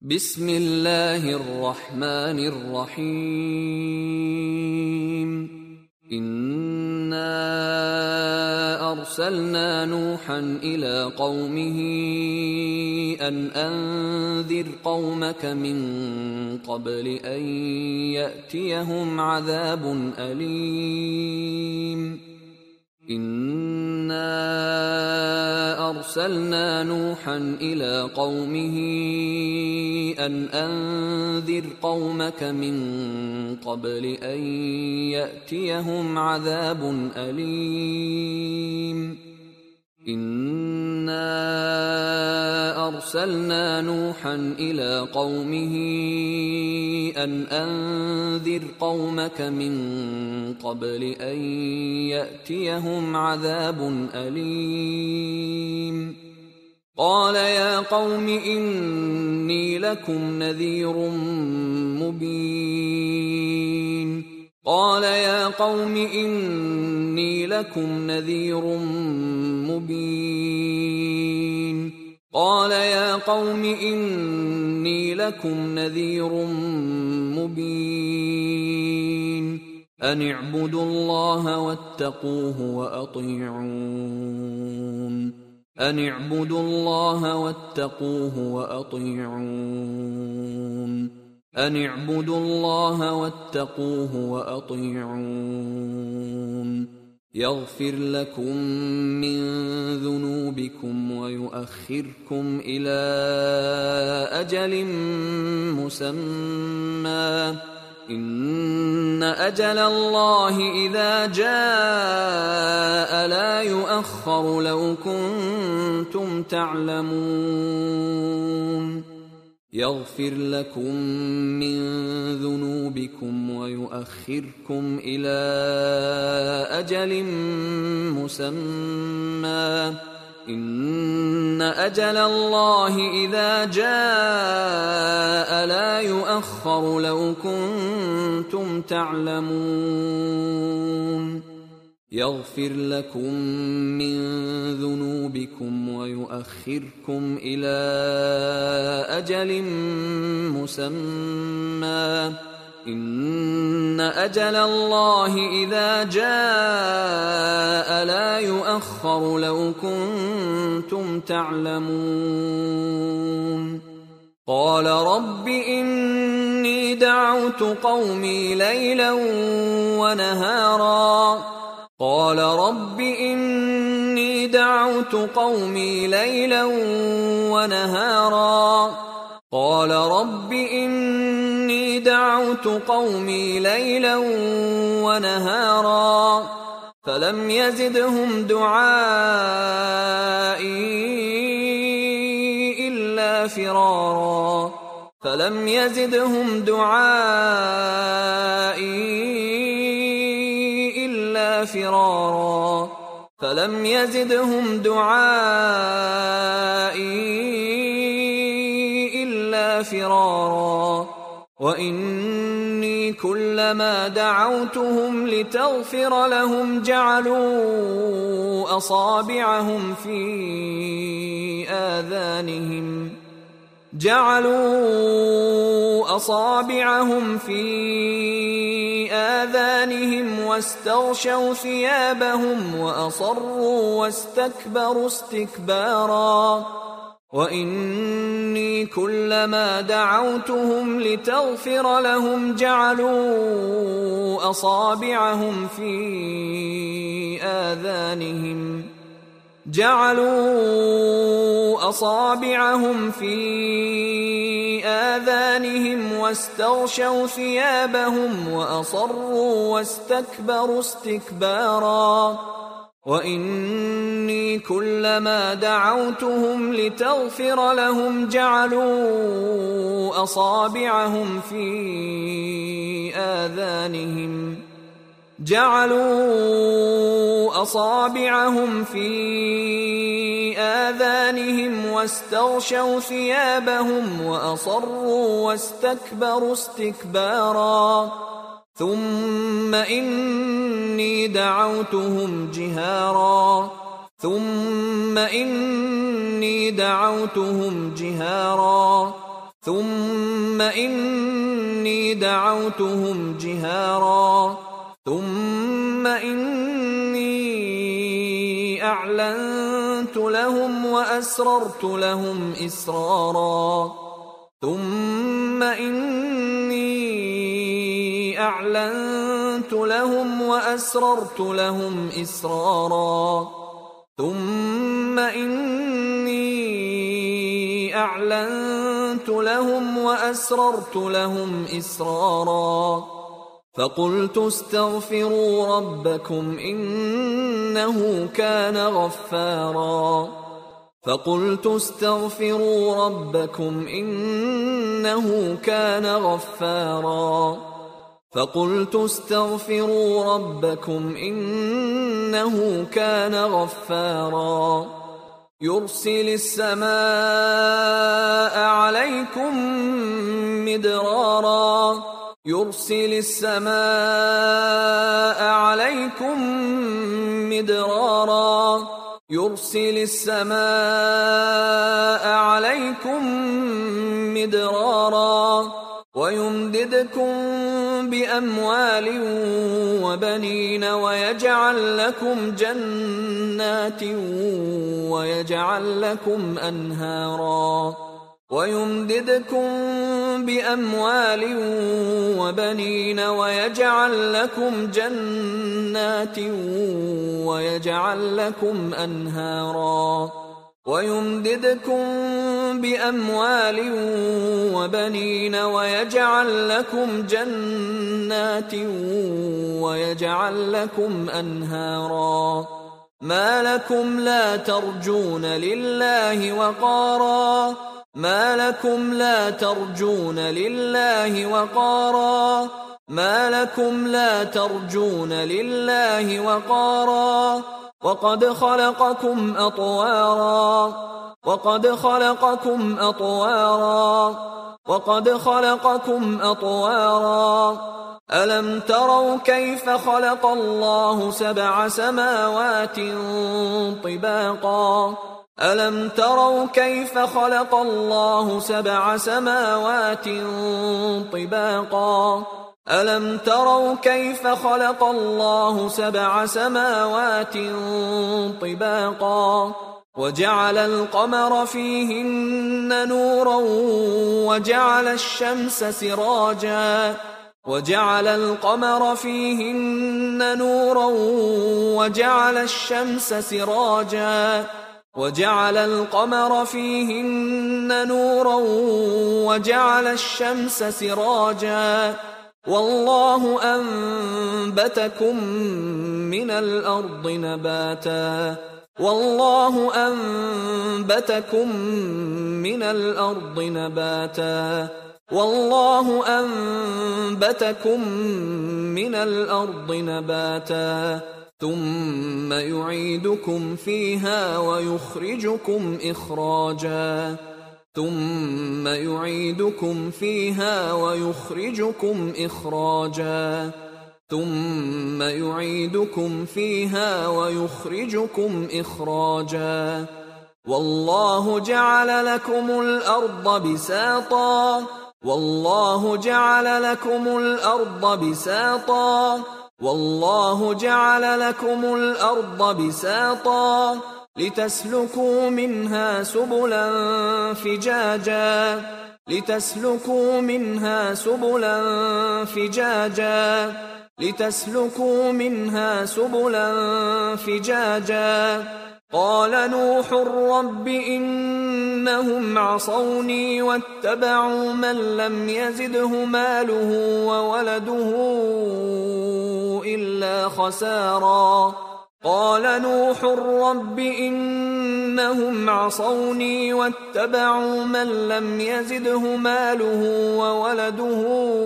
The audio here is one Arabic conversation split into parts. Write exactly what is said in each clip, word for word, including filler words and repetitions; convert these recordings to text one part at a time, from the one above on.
بسم الله الرحمن الرحيم. إنا أرسلنا نوحا إلى قومه أن أنذر قومك من قبل أن يأتيهم عذاب أليم. إنا أرسلنا نوحا إلى قومه أن أنذر قومك من قبل أن يأتيهم عذاب أليم. إنا أرسلنا نوحا إلى قومه أن أنذر قومك من قبل أن يأتيهم عذاب أليم. قال يا قوم إني لكم نذير مبين. قال يا قوم إني لكم نذير مبين. قال يا قوم إني لكم نذير مبين. أن اعبدوا الله واتقوه وأطيعون. أن اعبدوا الله واتقوه وأطيعون. أن اعبدوا الله واتقوه وأطيعون. يغفر لكم من ذنوبكم ويؤخركم إلى أجل مسمى. إن أجل الله إذا جاء لا يؤخر لو كنتم تعلمون. يغفر لكم من ذنوبكم ويؤخركم إلى أجل مسمى. إن أجل الله إذا جاء لا يؤخر لو كنتم تعلمون. يغفر لكم من ذنوبكم ويؤخركم إلى أجل مسمى. إن أجل الله إذا جاء لا يؤخر لو كنتم تعلمون. قال رب إني دعوت قومي ليلا ونهارا. قال رب إني دعوت قومي ليلا ونهارا. قال رب إني دعوت قومي ليلا ونهارا فلم يزدهم دعائي إلا فرارا. فلم يزدهم دعائي فرارا. فلم يزدهم دعائي إلا فرارا. وإني كلما دعوتهم لتغفر لهم جعلوا أصابعهم في آذانهم جعلوا أصابعهم في آذانهم واستغشوا ثيابهم وأصروا واستكبروا استكبارا. وإني كلما دعوتهم لتغفر لهم جعلوا أصابعهم في آذانهم جعلوا أصابعهم في آذانهم واستغشوا ثيابهم وأصروا واستكبروا استكبارا. وإني كلما دعوتهم لتغفر لهم جعلوا أصابعهم في آذانهم جعلوا أصابعهم في آذانهم واستغشوا ثيابهم وأصروا واستكبروا استكبارا. ثم إني دعوتهم جهارا ثم إني دعوتهم جهارا ثم إني دعوتهم جهارا ثم إني أعلنت لهم وأسررت لهم إسرارا ثم إني أعلنت لهم وأسررت لهم إسرارا ثم إني أعلنت لهم وأسررت لهم إسرارا فقلت استغفروا ربكم إنه كان غفارا فقلت استغفروا ربكم إنه كان غفارا فقلت استغفروا ربكم إنه كان غفارا يرسل السماء عليكم مدرارا يرسل السماء عليكم مدرارا يرسل السماء عليكم مدرارا ويمددكم بأموال وبنين ويجعل لكم جنات ويجعل لكم أنهارا ويمددكم بأموال وبنين ويجعل لكم جنات ويجعل لكم أنهارا ويمددكم بأموال وبنين ويجعل لكم جنات ويجعل لكم أنهارا ما لكم لا ترجون لله وقارا ما لكم لا ترجون لله وقارا ما لكم لا ترجون لله وقارا وقد خلقكم أطوارا وقد خلقكم أطوارا وقد خلقكم أطوارا ألم تروا كيف خلق الله سبع سماوات طباقا ألم تروا كيف خلق الله سبع سماوات طباقا ألم تروا كيف خلق الله سبع سماوات طباقا وجعل القمر فيهن نورا وجعل الشمس سراجا وجعل القمر فيهن نورا وجعل الشمس سراجا وجعل القمر فيهن نورا وجعل الشمس سراجا والله أنبتكم من الأرض نباتا والله أنبتكم من الأرض نباتا والله أنبتكم من الأرض نباتا ثم يعيدكم فيها ويخرجكم إخراجا ثم يعيدكم فيها ويخرجكم إخراجا ثم يعيدكم فيها ويخرجكم إخراجا والله جعل لكم الأرض بساطا والله جعل لكم الأرض بساطا والله جعل لكم الأرض بساطا لتسلكوا منها سبلا فجاجا لتسلكوا منها سبلا فجاجا لتسلكوا منها سبلا فجاجا قال نوح رب إنهم عصوني واتبعوا من لم يزده ماله وولده إلا خسارا قال نوح رب إنهم عصوني واتبعوا من لم يزده ماله وولده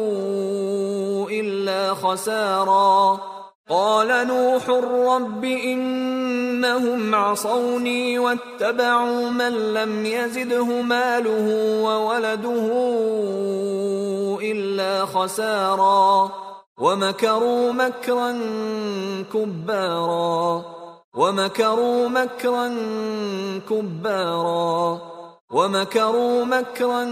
إلا خسارا قال نوح رب إنهم عصوني واتبعوا من لم يزده ماله وولده إلا خسارا ومكروا مكرا كبارا ومكروا مكرا كبارا ومكروا مكرا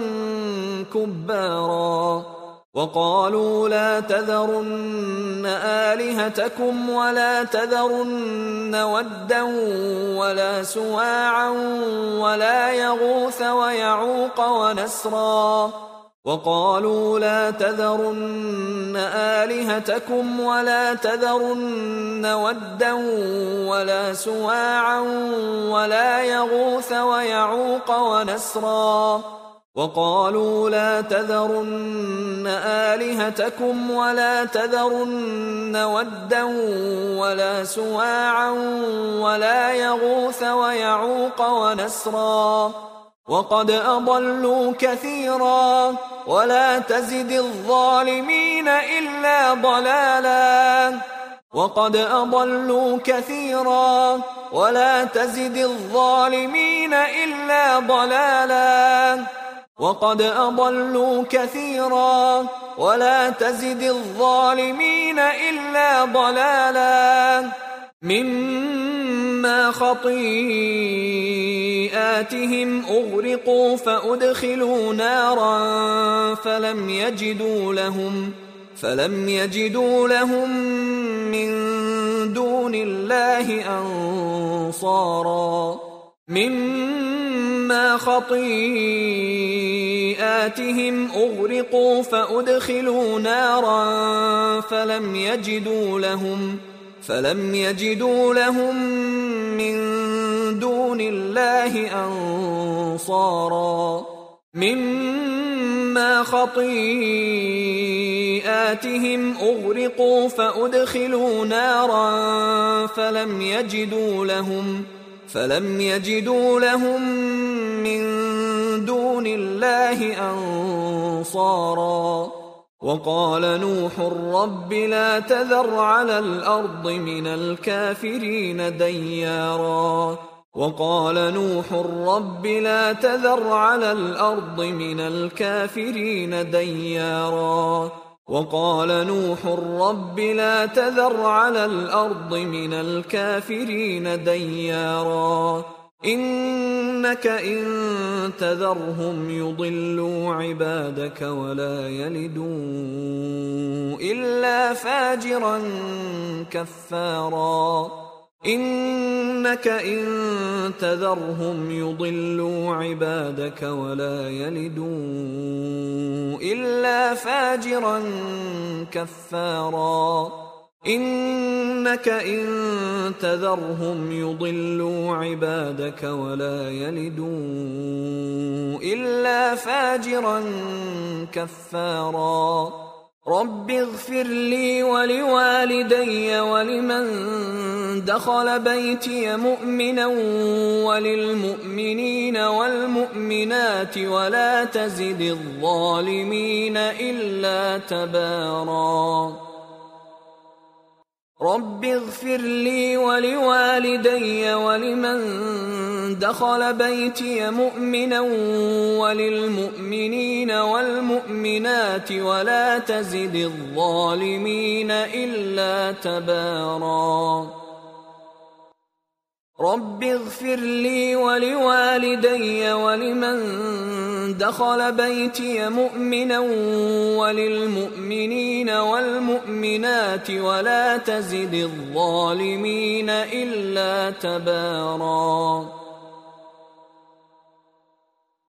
كبارا وقالوا لا تذرن آلهتكم ولا تذرن ودا ولا سواعا ولا يغوث ويعوق ونسرا وقالوا لا تذرن آلهتكم ولا تذرن ودا ولا سواعا ولا يغوث ويعوق ونسرا وقالوا لا تذرن آلهتكم ولا تذرن ودا ولا سواعا ولا يغوث ويعوق ونسرا وقد أضلوا كثيرا ولا تزد الظالمين إلا ضلالا وقد أضلوا كثيرا ولا تزد الظالمين إلا ضلالا وقد أضلوا كثيرا ولا تزد الظالمين إلا ضلالا مما خطيئاتهم أغرقوا فأدخلوا نارا فلم يجدوا لهم فلم يجدوا لهم من دون الله أنصارا مما خطيئاتهم أغرقوا فأدخلوا نارا فلم يجدوا لهم فلم يجدوا لهم من دون الله أنصارا مما خطيئاتهم أغرقوا فأدخلوا نارا فلم يجدوا لهم فلم يجدوا لهم من دون الله أنصارا وقال نوح رب لا تذر على الأرض من الكافرين ديارا وقال نوح رب لا تذر على الأرض من الكافرين ديارا وقال نوح رب لا تذر على الأرض من الكافرين ديارا إنك إن تذرهم يضلوا عبادك ولا يلدوا إلا فاجرا كفارا إنك إن تذرهم يضلوا عبادك ولا يلدوا إلا فاجرا كفارا إنك إن تذرهم يضلوا عبادك ولا يلدوا إلا فاجرا كفارا رب اغفر لي ولوالدي ولمن دخل بيتي مؤمنا وللمؤمنين والمؤمنات ولا تزد الظالمين إلا تبارا رب اغفر لي ولوالدي ولمن دخل بيتي مؤمنا وللمؤمنين والمؤمنات ولا تزد الظالمين إلا تبارا رب اغفر لي ولوالدي ولمن دخل بيتي مؤمنا وللمؤمنين والمؤمنات ولا تزد الظالمين إلا تبارا